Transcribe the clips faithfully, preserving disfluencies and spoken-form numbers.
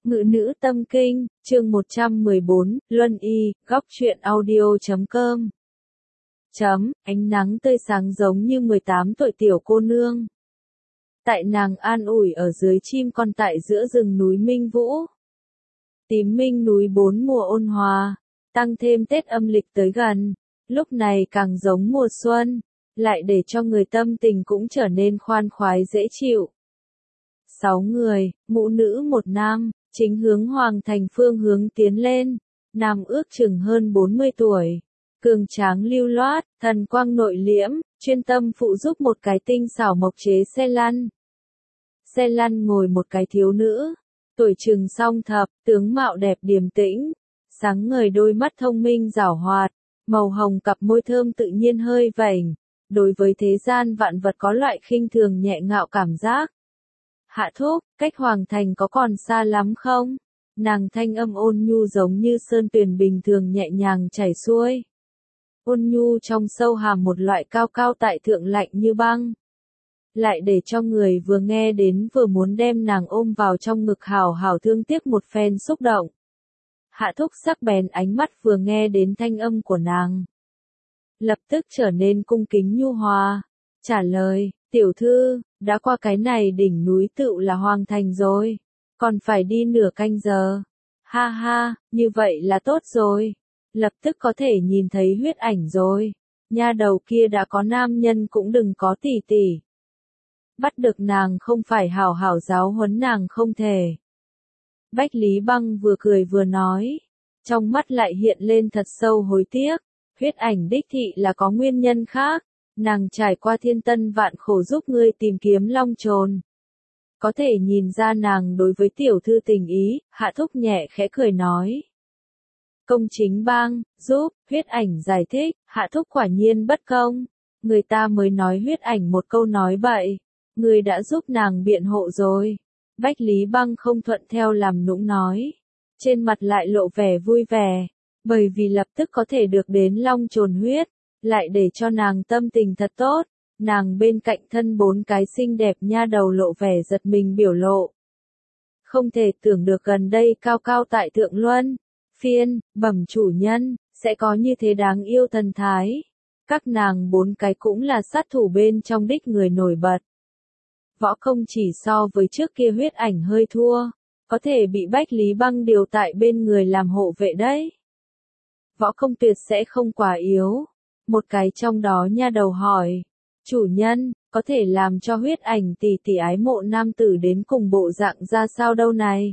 Ngự nữ tâm kinh, chương một trăm mười bốn, Luân Y, góc truyện audio chấm com. Chấm, ánh nắng tươi sáng giống như mười tám tuổi tiểu cô nương. Tại nàng an ủi ở dưới chim con tại giữa rừng núi Minh Vũ. Tím minh núi bốn mùa ôn hòa, tăng thêm Tết âm lịch tới gần, lúc này càng giống mùa xuân, lại để cho người tâm tình cũng trở nên khoan khoái dễ chịu. Sáu người, mũ nữ một nam, chính hướng Hoàng Thành phương hướng tiến lên, nam ước chừng hơn bốn mươi tuổi, cường tráng lưu loát, thần quang nội liễm, chuyên tâm phụ giúp một cái tinh xảo mộc chế xe lăn. Xe lăn ngồi một cái thiếu nữ, tuổi chừng song thập, tướng mạo đẹp điềm tĩnh, sáng ngời đôi mắt thông minh giảo hoạt, màu hồng cặp môi thơm tự nhiên hơi vảnh, đối với thế gian vạn vật có loại khinh thường nhẹ ngạo cảm giác. Hạ thúc, cách Hoàng Thành có còn xa lắm không? Nàng thanh âm ôn nhu giống như sơn tuyền bình thường nhẹ nhàng chảy xuôi. Ôn nhu trong sâu hàm một loại cao cao tại thượng lạnh như băng. Lại để cho người vừa nghe đến vừa muốn đem nàng ôm vào trong ngực hào hào thương tiếc một phen xúc động. Hạ thúc sắc bén ánh mắt vừa nghe đến thanh âm của nàng. Lập tức trở nên cung kính nhu hòa. Trả lời, tiểu thư, đã qua cái này đỉnh núi tựu là Hoàng Thành rồi. Còn phải đi nửa canh giờ. Ha ha, như vậy là tốt rồi. Lập tức có thể nhìn thấy huyết ảnh rồi. Nha đầu kia đã có nam nhân cũng đừng có tỉ tỉ. Bắt được nàng không phải hảo hảo giáo huấn nàng không thể. Bách Lý Băng vừa cười vừa nói. Trong mắt lại hiện lên thật sâu hối tiếc. Huyết ảnh đích thị là có nguyên nhân khác. Nàng trải qua thiên tân vạn khổ giúp ngươi tìm kiếm long trồn. Có thể nhìn ra nàng đối với tiểu thư tình ý, Hạ thúc nhẹ khẽ cười nói. Công chính bang, giúp, huyết ảnh giải thích, Hạ thúc quả nhiên bất công. Người ta mới nói huyết ảnh một câu nói bậy. Người đã giúp nàng biện hộ rồi. Bách Lý Băng không thuận theo làm nũng nói. Trên mặt lại lộ vẻ vui vẻ. Bởi vì lập tức có thể được đến long trồn huyết. Lại để cho nàng tâm tình thật tốt. Nàng bên cạnh thân bốn cái xinh đẹp nha đầu lộ vẻ giật mình biểu lộ. Không thể tưởng được gần đây cao cao tại thượng luân. Phiên, bẩm chủ nhân, sẽ có như thế đáng yêu thần thái. Các nàng bốn cái cũng là sát thủ bên trong đích người nổi bật. Võ công chỉ so với trước kia huyết ảnh hơi thua, có thể bị Bách Lý Băng điều tại bên người làm hộ vệ đấy. Võ công tuyệt sẽ không quá yếu. Một cái trong đó nha đầu hỏi, chủ nhân, có thể làm cho huyết ảnh tỷ tỷ ái mộ nam tử đến cùng bộ dạng ra sao đâu này?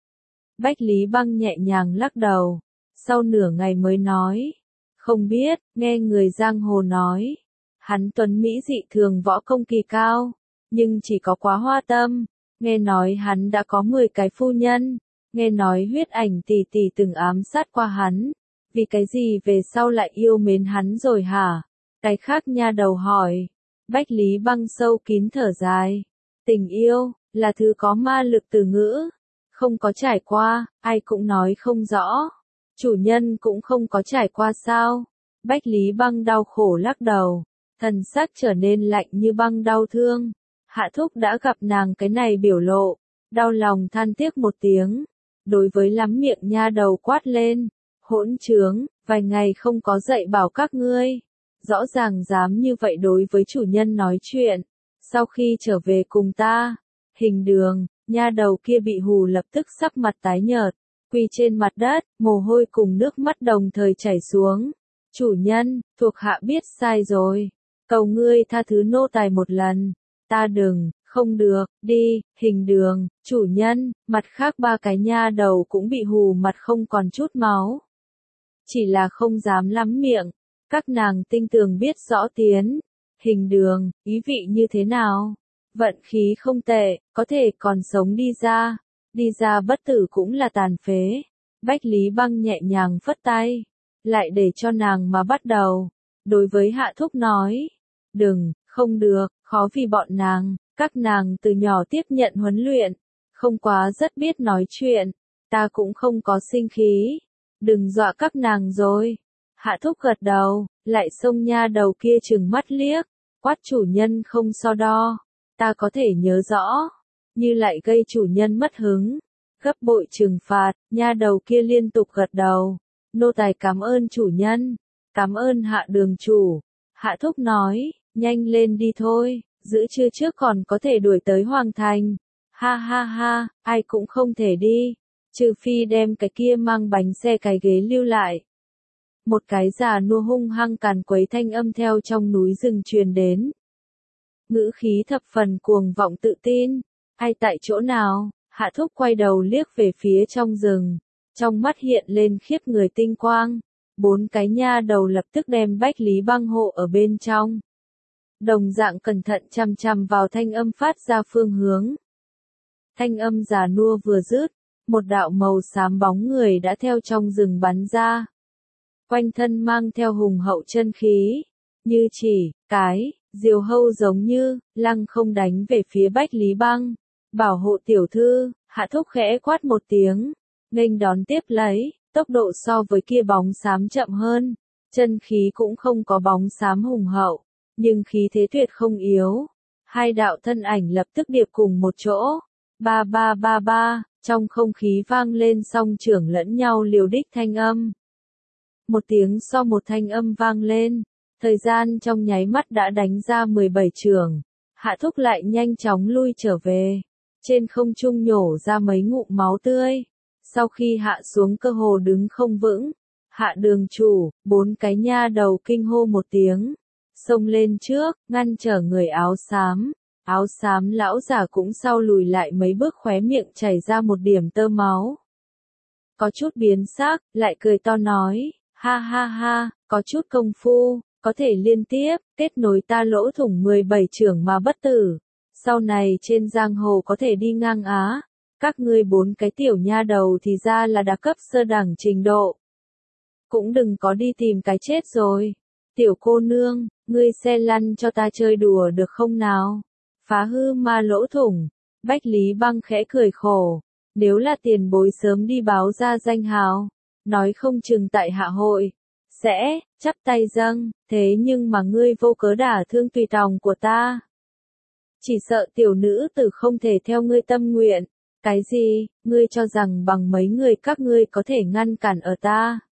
Bách Lý Băng nhẹ nhàng lắc đầu, sau nửa ngày mới nói, không biết, nghe người giang hồ nói, hắn tuấn mỹ dị thường võ công kỳ cao. Nhưng chỉ có quá hoa tâm, nghe nói hắn đã có mười cái phu nhân, nghe nói huyết ảnh tỷ tỷ từng ám sát qua hắn, vì cái gì về sau lại yêu mến hắn rồi hả? Cái khác nha đầu hỏi, Bách Lý Băng sâu kín thở dài, tình yêu, là thứ có ma lực từ ngữ, không có trải qua, ai cũng nói không rõ, chủ nhân cũng không có trải qua sao? Bách Lý Băng đau khổ lắc đầu, thần sắc trở nên lạnh như băng đau thương. Hạ thúc đã gặp nàng cái này biểu lộ, đau lòng than tiếc một tiếng, đối với lắm miệng nha đầu quát lên, hỗn trướng, vài ngày không có dạy bảo các ngươi, rõ ràng dám như vậy đối với chủ nhân nói chuyện, sau khi trở về cùng ta, hình đường, nha đầu kia bị hù lập tức sắc mặt tái nhợt, quỳ trên mặt đất, mồ hôi cùng nước mắt đồng thời chảy xuống, chủ nhân, thuộc hạ biết sai rồi, cầu ngươi tha thứ nô tài một lần. Ta đừng, không được, đi, hình đường, chủ nhân, mặt khác ba cái nha đầu cũng bị hù mặt không còn chút máu. Chỉ là không dám lắm miệng, các nàng tinh tường biết rõ tiến. Hình đường, ý vị như thế nào? Vận khí không tệ, có thể còn sống đi ra. Đi ra bất tử cũng là tàn phế. Bách Lý Băng nhẹ nhàng phất tay, lại để cho nàng mà bắt đầu. Đối với Hạ thúc nói, đừng, không được. Khó vì bọn nàng, các nàng từ nhỏ tiếp nhận huấn luyện, không quá rất biết nói chuyện, ta cũng không có sinh khí, đừng dọa các nàng rồi. Hạ thúc gật đầu, lại xông nha đầu kia trừng mắt liếc, quát chủ nhân không so đo, ta có thể nhớ rõ, như lại gây chủ nhân mất hứng, Gấp bội trừng phạt, nha đầu kia liên tục gật đầu. Nô tài cảm ơn chủ nhân, cảm ơn hạ đường chủ. Hạ thúc nói, nhanh lên đi thôi, giữa trưa trước còn có thể đuổi tới Hoàng Thành. Ha ha ha, ai cũng không thể đi, trừ phi đem cái kia mang bánh xe cái ghế lưu lại. Một cái già nua hung hăng càn quấy thanh âm theo trong núi rừng truyền đến. Ngữ khí thập phần cuồng vọng tự tin, ai tại chỗ nào? Hạ thúc quay đầu liếc về phía trong rừng, trong mắt hiện lên khiếp người tinh quang. Bốn cái nha đầu lập tức đem Bách Lý Băng hộ ở bên trong. Đồng dạng cẩn thận chằm chằm vào thanh âm phát ra phương hướng. Thanh âm già nua vừa dứt, một đạo màu xám bóng người đã theo trong rừng bắn ra. Quanh thân mang theo hùng hậu chân khí, như chỉ, cái, diều hâu giống như, lăng không đánh về phía Bách Lý Băng. Bảo hộ tiểu thư, hạ thúc khẽ quát một tiếng, nghênh đón tiếp lấy, tốc độ so với kia bóng xám chậm hơn, chân khí cũng không có bóng xám hùng hậu, nhưng khí thế tuyệt không yếu. Hai đạo thân ảnh lập tức điệp cùng một chỗ, ba ba ba ba, trong không khí vang lên song trưởng lẫn nhau liều đích thanh âm. Một tiếng so một thanh âm vang lên, thời gian trong nháy mắt đã đánh ra mười bảy chưởng, hạ thúc lại nhanh chóng lui trở về. Trên không trung nhổ ra mấy ngụm máu tươi, sau khi hạ xuống cơ hồ đứng không vững, hạ đường chủ, bốn cái nha đầu kinh hô một tiếng, xông lên trước, ngăn trở người áo xám, áo xám lão giả cũng sau lùi lại mấy bước khóe miệng chảy ra một điểm tơ máu. Có chút biến sắc, lại cười to nói, ha ha ha, có chút công phu, có thể liên tiếp, kết nối ta lỗ thủng mười bảy chưởng mà bất tử. Sau này trên giang hồ có thể đi ngang Á, các ngươi bốn cái tiểu nha đầu thì ra là đa cấp sơ đẳng trình độ. Cũng đừng có đi tìm cái chết rồi. Tiểu cô nương, ngươi xe lăn cho ta chơi đùa được không nào? Phá hư ma lỗ thủng. Bách Lý Băng khẽ cười khổ. Nếu là tiền bối sớm đi báo ra danh hào, nói không chừng tại hạ hội, sẽ, chắp tay dâng, thế nhưng mà ngươi vô cớ đả thương tùy tòng của ta. Chỉ sợ tiểu nữ tử không thể theo ngươi tâm nguyện. Cái gì, ngươi cho rằng bằng mấy người các ngươi có thể ngăn cản ở ta?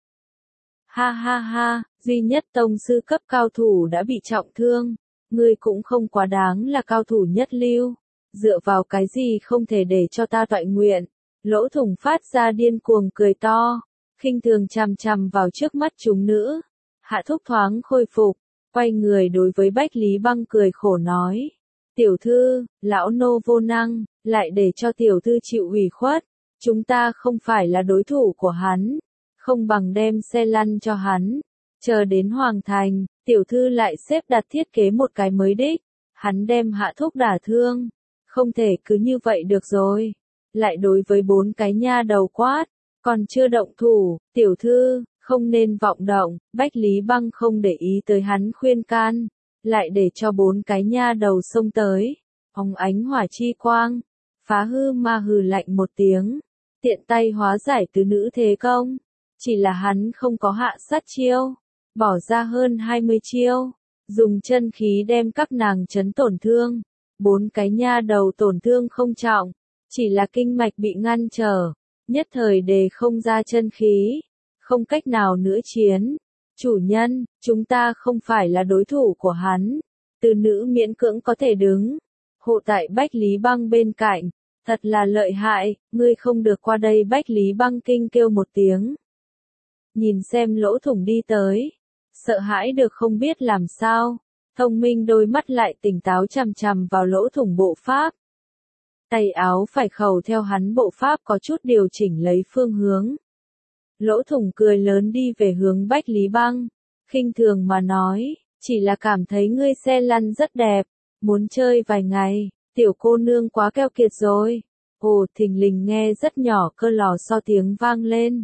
Ha ha ha, duy nhất tông sư cấp cao thủ đã bị trọng thương, ngươi cũng không quá đáng là cao thủ nhất lưu. Dựa vào cái gì không thể để cho ta toại nguyện? Lỗ thủng phát ra điên cuồng cười to, khinh thường chằm chằm vào trước mắt chúng nữ. Hạ thúc thoáng khôi phục, quay người đối với Bách Lý Băng cười khổ nói. Tiểu thư, lão nô vô năng, lại để cho tiểu thư chịu ủy khuất, chúng ta không phải là đối thủ của hắn, không bằng đem xe lăn cho hắn, chờ đến Hoàng Thành, tiểu thư lại xếp đặt thiết kế một cái mới đích, hắn đem hạ thúc đả thương, không thể cứ như vậy được rồi, lại đối với bốn cái nha đầu quát, còn chưa động thủ, tiểu thư, không nên vọng động, Bách Lý Băng không để ý tới hắn khuyên can. Lại để cho bốn cái nha đầu xông tới, óng ánh hỏa chi quang, phá hư ma hừ lạnh một tiếng, tiện tay hóa giải tứ nữ thế công, chỉ là hắn không có hạ sát chiêu, bỏ ra hơn hai mươi chiêu, dùng chân khí đem các nàng chấn tổn thương, bốn cái nha đầu tổn thương không trọng, chỉ là kinh mạch bị ngăn trở, nhất thời đề không ra chân khí, không cách nào nữa chiến. Chủ nhân, chúng ta không phải là đối thủ của hắn. Từ nữ miễn cưỡng có thể đứng. Hộ tại Bách Lý Băng bên cạnh. Thật là lợi hại, ngươi không được qua đây. Bách Lý Băng kinh kêu một tiếng. Nhìn xem lỗ thủng đi tới. Sợ hãi được không biết làm sao. Thông minh đôi mắt lại tỉnh táo chằm chằm vào lỗ thủng bộ pháp. Tay áo phải khẩu theo hắn bộ pháp có chút điều chỉnh lấy phương hướng. Lỗ thủng cười lớn đi về hướng Bách Lý Băng, khinh thường mà nói, chỉ là cảm thấy ngươi xe lăn rất đẹp, muốn chơi vài ngày, tiểu cô nương quá keo kiệt rồi. Ồ, thình lình nghe rất nhỏ cơ lò xo tiếng vang lên.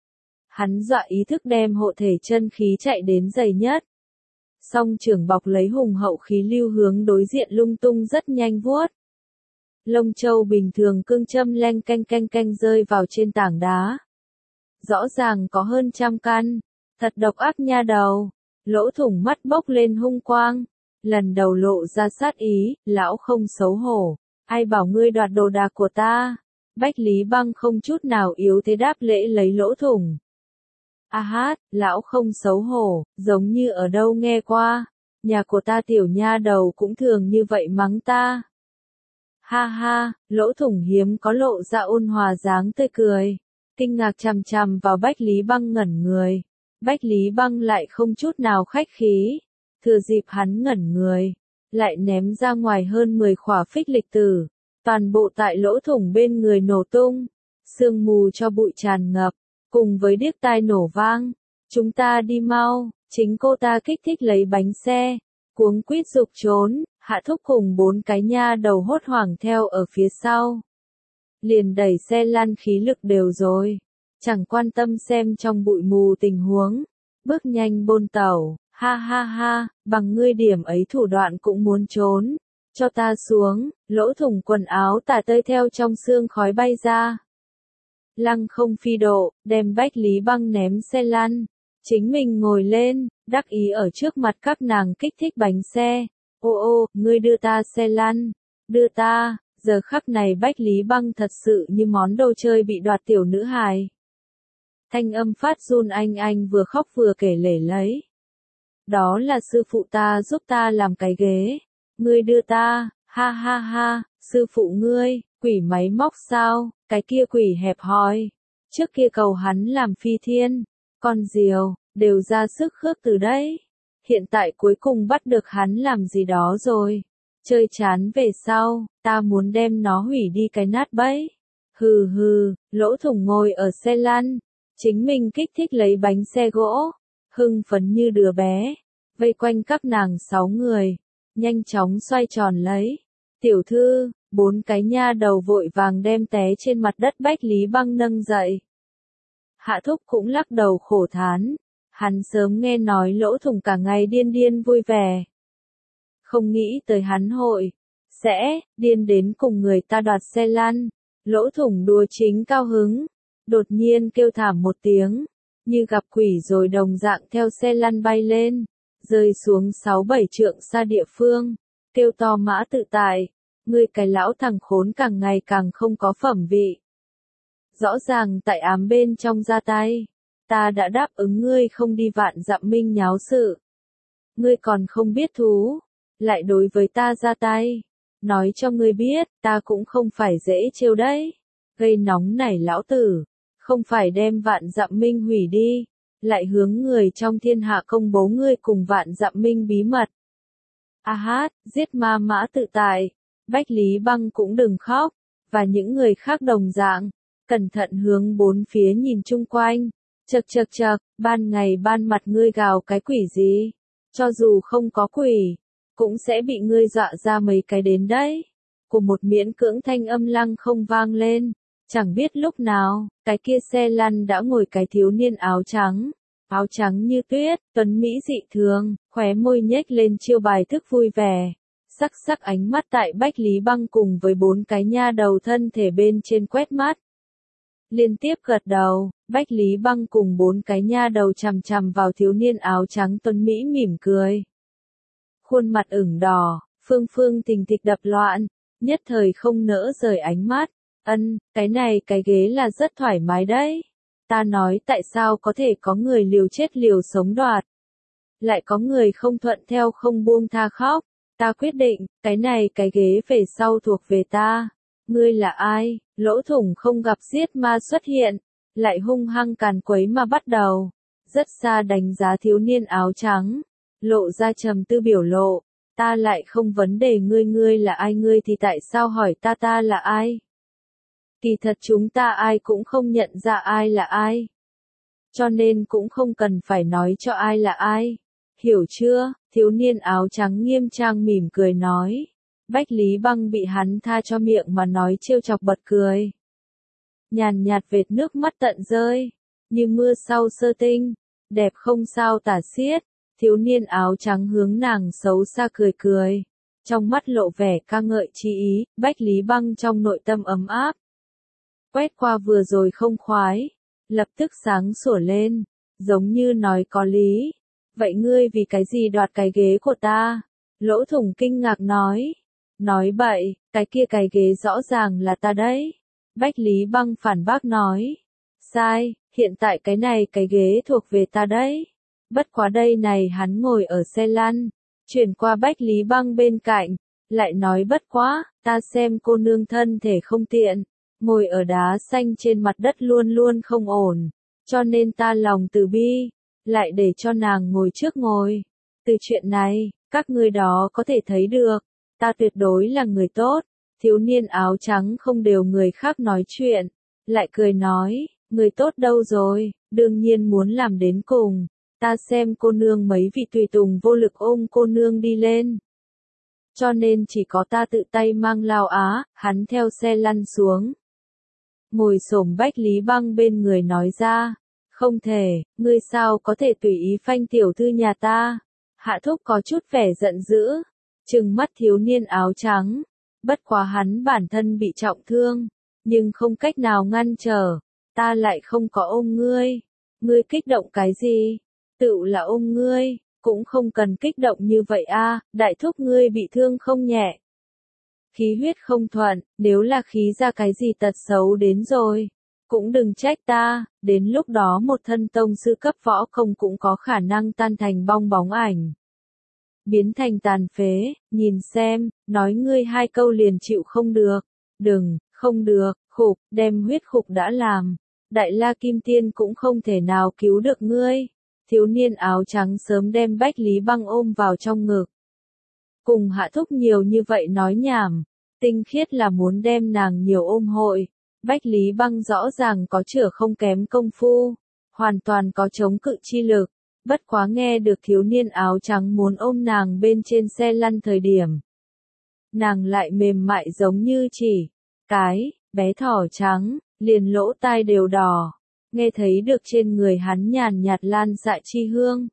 Hắn dọa ý thức đem hộ thể chân khí chạy đến dày nhất. Song trưởng bọc lấy hùng hậu khí lưu hướng đối diện lung tung rất nhanh vuốt. Lông châu bình thường cương châm leng canh canh canh rơi vào trên tảng đá. Rõ ràng có hơn trăm căn, thật độc ác nha đầu, lỗ thủng mắt bốc lên hung quang, lần đầu lộ ra sát ý, lão không xấu hổ, ai bảo ngươi đoạt đồ đạc của ta, Bách Lý Băng không chút nào yếu thế đáp lễ lấy Lỗ Thủng. A hát, lão không xấu hổ, giống như ở đâu nghe qua, nhà của ta tiểu nha đầu cũng thường như vậy mắng ta. Ha ha, Lỗ Thủng hiếm có lộ ra ôn hòa dáng tươi cười, kinh ngạc chằm chằm vào Bách Lý Băng ngẩn người. Bách Lý Băng lại không chút nào khách khí, thừa dịp hắn ngẩn người, lại ném ra ngoài hơn mười khỏa phích lịch tử, toàn bộ tại Lỗ Thủng bên người nổ tung, sương mù cho bụi tràn ngập, cùng với điếc tai nổ vang. Chúng ta đi mau, chính cô ta kích thích lấy bánh xe, cuống quýt giục trốn, Hạ Thúc cùng bốn cái nha đầu hốt hoảng theo ở phía sau. Liền đẩy xe lăn khí lực đều rồi, chẳng quan tâm xem trong bụi mù tình huống, bước nhanh bôn tàu, ha ha ha, bằng ngươi điểm ấy thủ đoạn cũng muốn trốn, cho ta xuống. Lỗ Thủng quần áo tả tơi theo trong sương khói bay ra. Lăng không phi độ, đem Bách Lý Băng ném xe lăn, chính mình ngồi lên, đắc ý ở trước mặt các nàng kích thích bánh xe. Ô ô, ngươi đưa ta xe lăn, đưa ta. Giờ khắc này Bách Lý Băng thật sự như món đồ chơi bị đoạt tiểu nữ hài. Thanh âm phát run anh anh vừa khóc vừa kể lể lấy. Đó là sư phụ ta giúp ta làm cái ghế. Ngươi đưa ta, ha ha ha, sư phụ ngươi, quỷ máy móc sao, cái kia quỷ hẹp hòi. Trước kia cầu hắn làm phi thiên, con diều, đều ra sức khước từ đấy. Hiện tại cuối cùng bắt được hắn làm gì đó rồi. Chơi chán về sau, ta muốn đem nó hủy đi cái nát bấy. Hừ hừ, Lỗ Thủng ngồi ở xe lăn, chính mình kích thích lấy bánh xe gỗ, hưng phấn như đứa bé, vây quanh các nàng sáu người, nhanh chóng xoay tròn lấy. Tiểu thư, bốn cái nha đầu vội vàng đem té trên mặt đất Bách Lý Băng nâng dậy. Hạ Thúc cũng lắc đầu khổ thán, hắn sớm nghe nói Lỗ Thủng cả ngày điên điên vui vẻ. Không nghĩ tới hắn hội, sẽ, điên đến cùng người ta đoạt xe lăn. Lỗ Thủng đùa chính cao hứng, đột nhiên kêu thảm một tiếng, như gặp quỷ rồi đồng dạng theo xe lăn bay lên, rơi xuống sáu bảy trượng xa địa phương, kêu to Mã Tự Tại, ngươi cái lão thằng khốn càng ngày càng không có phẩm vị. Rõ ràng tại ám bên trong ra tay, ta đã đáp ứng ngươi không đi Vạn Dặm Minh nháo sự. Ngươi còn không biết thú, lại đối với ta ra tay. Nói cho ngươi biết, ta cũng không phải dễ trêu đấy. Gây nóng nảy lão tử, không phải đem Vạn Dặm Minh hủy đi, lại hướng người trong thiên hạ công bố ngươi cùng Vạn Dặm Minh bí mật. A hát, giết ma Mã Tự Tại, Bách Lý Băng cũng đừng khóc, và những người khác đồng dạng, cẩn thận hướng bốn phía nhìn chung quanh. Chậc chậc chậc, ban ngày ban mặt ngươi gào cái quỷ gì? Cho dù không có quỷ, cũng sẽ bị ngươi dọa ra mấy cái đến đấy. Của một miễn cưỡng thanh âm lăng không vang lên, chẳng biết lúc nào, cái kia xe lăn đã ngồi cái thiếu niên áo trắng, áo trắng như tuyết, tuấn mỹ dị thường, khóe môi nhếch lên chiêu bài thức vui vẻ, sắc sắc ánh mắt tại Bách Lý Băng cùng với bốn cái nha đầu thân thể bên trên quét mắt. Liên tiếp gật đầu, Bách Lý Băng cùng bốn cái nha đầu chằm chằm vào thiếu niên áo trắng tuấn mỹ mỉm cười. Khuôn mặt ửng đỏ, phương phương tình thịch đập loạn, nhất thời không nỡ rời ánh mắt. Ân, cái này cái ghế là rất thoải mái đấy. Ta nói tại sao có thể có người liều chết liều sống đoạt. Lại có người không thuận theo không buông tha khóc. Ta quyết định, cái này cái ghế về sau thuộc về ta. Ngươi là ai? Lỗ Thủng không gặp giết ma xuất hiện, lại hung hăng càn quấy mà bắt đầu. Rất xa đánh giá thiếu niên áo trắng, lộ ra trầm tư biểu lộ. Ta lại không vấn đề ngươi ngươi là ai ngươi thì tại sao hỏi ta ta là ai? Kỳ thật chúng ta ai cũng không nhận ra ai là ai. Cho nên cũng không cần phải nói cho ai là ai. Hiểu chưa? Thiếu niên áo trắng nghiêm trang mỉm cười nói. Bách Lý Băng bị hắn tha cho miệng mà nói trêu chọc bật cười. Nhàn nhạt vệt nước mắt tận rơi, như mưa sau sơ tinh, đẹp không sao tả xiết. Thiếu niên áo trắng hướng nàng xấu xa cười cười, trong mắt lộ vẻ ca ngợi chi ý. Bách Lý Băng trong nội tâm ấm áp. Quét qua vừa rồi không khoái, lập tức sáng sủa lên, giống như nói có lý. Vậy ngươi vì cái gì đoạt cái ghế của ta? Lỗ Thủng kinh ngạc nói. Nói bậy, cái kia cái ghế rõ ràng là ta đấy. Bách Lý Băng phản bác nói. Sai, hiện tại cái này cái ghế thuộc về ta đấy. Bất quá đây này hắn ngồi ở xe lăn, chuyển qua Bách Lý Băng bên cạnh, lại nói bất quá, ta xem cô nương thân thể không tiện, ngồi ở đá xanh trên mặt đất luôn luôn không ổn, cho nên ta lòng từ bi, lại để cho nàng ngồi trước ngồi. Từ chuyện này, các ngươi đó có thể thấy được, ta tuyệt đối là người tốt. Thiếu niên áo trắng không đều người khác nói chuyện, lại cười nói, người tốt đâu rồi, đương nhiên muốn làm đến cùng, ta xem cô nương mấy vị tùy tùng vô lực ôm cô nương đi lên. Cho nên chỉ có ta tự tay mang lao á, hắn theo xe lăn xuống. Ngồi xổm Bách Lý Băng bên người nói ra, không thể, ngươi sao có thể tùy ý phanh tiểu thư nhà ta. Hạ thúc có chút vẻ giận dữ, trừng mắt thiếu niên áo trắng. Bất quá hắn bản thân bị trọng thương, nhưng không cách nào ngăn trở, ta lại không có ôm ngươi, ngươi kích động cái gì, tự là ôm ngươi, cũng không cần kích động như vậy a, đại thúc ngươi bị thương không nhẹ. Khí huyết không thuận, nếu là khí ra cái gì tật xấu đến rồi, cũng đừng trách ta, đến lúc đó một thân tông sư cấp võ không cũng có khả năng tan thành bong bóng ảnh. Biến thành tàn phế, nhìn xem, nói ngươi hai câu liền chịu không được, đừng, không được, khục, đem huyết khục đã làm, Đại La Kim Tiên cũng không thể nào cứu được ngươi. Thiếu niên áo trắng sớm đem Bách Lý Băng ôm vào trong ngực. Cùng Hạ thúc nhiều như vậy nói nhảm, tinh khiết là muốn đem nàng nhiều ôm hội. Bách Lý Băng rõ ràng có chữa không kém công phu, hoàn toàn có chống cự chi lực. Bất quá nghe được thiếu niên áo trắng muốn ôm nàng bên trên xe lăn thời điểm. Nàng lại mềm mại giống như chỉ cái bé thỏ trắng, liền lỗ tai đều đỏ, nghe thấy được trên người hắn nhàn nhạt lan dạ chi hương.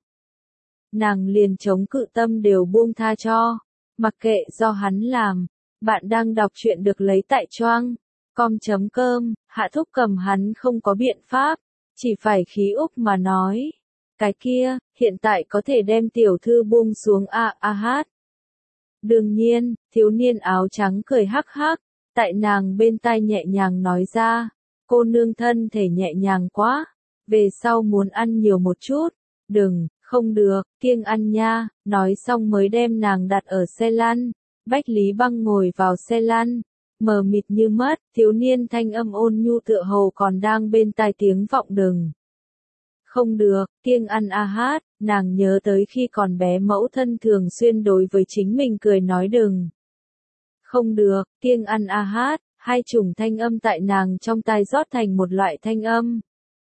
Nàng liền chống cự tâm đều buông tha cho, mặc kệ do hắn làm. Bạn đang đọc truyện được lấy tại choang com chấm com, Hạ thúc cầm hắn không có biện pháp, chỉ phải khí úc mà nói. Cái kia, hiện tại có thể đem tiểu thư buông xuống a a hát. Đương nhiên, thiếu niên áo trắng cười hắc hắc, tại nàng bên tai nhẹ nhàng nói ra, cô nương thân thể nhẹ nhàng quá, về sau muốn ăn nhiều một chút, đừng, không được, kiêng ăn nha, nói xong mới đem nàng đặt ở xe lăn. Bách Lý Băng ngồi vào xe lăn, mờ mịt như mất, thiếu niên thanh âm ôn nhu tựa hồ còn đang bên tai tiếng vọng đừng. Không được, kiêng ăn a hát, nàng nhớ tới khi còn bé mẫu thân thường xuyên đối với chính mình cười nói đừng. Không được, kiêng ăn a hát, hai chủng thanh âm tại nàng trong tai rót thành một loại thanh âm.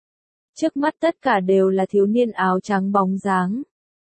Trước mắt tất cả đều là thiếu niên áo trắng bóng dáng.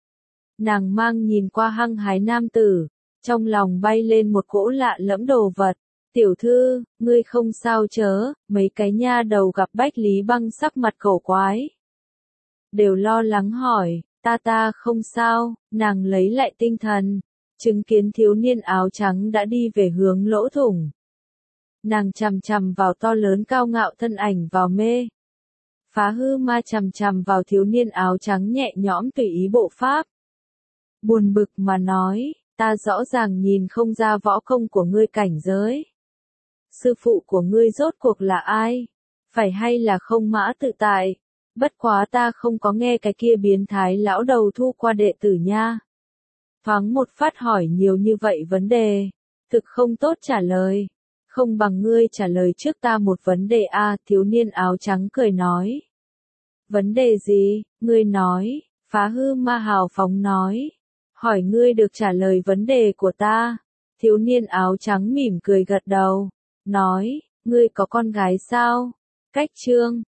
Nàng mang nhìn qua hăng hái nam tử, trong lòng bay lên một cỗ lạ lẫm đồ vật. Tiểu thư, ngươi không sao chớ, mấy cái nha đầu gặp Bách Lý Băng sắc mặt cổ quái. Đều lo lắng hỏi, ta ta không sao, nàng lấy lại tinh thần, chứng kiến thiếu niên áo trắng đã đi về hướng lỗ thủng. Nàng chằm chằm vào to lớn cao ngạo thân ảnh vào mê. Phá hư ma chằm chằm vào thiếu niên áo trắng nhẹ nhõm tùy ý bộ pháp. Buồn bực mà nói, ta rõ ràng nhìn không ra võ công của ngươi cảnh giới. Sư phụ của ngươi rốt cuộc là ai? Phải hay là không mã tự tại? Bất quá ta không có nghe cái kia biến thái lão đầu thu qua đệ tử nha. Thoáng một phát hỏi nhiều như vậy vấn đề, thực không tốt trả lời. Không bằng ngươi trả lời trước ta một vấn đề a, thiếu niên áo trắng cười nói. Vấn đề gì, ngươi nói, phá hư ma hào phóng nói. Hỏi ngươi được trả lời vấn đề của ta. Thiếu niên áo trắng mỉm cười gật đầu, nói, ngươi có con gái sao? Cách chương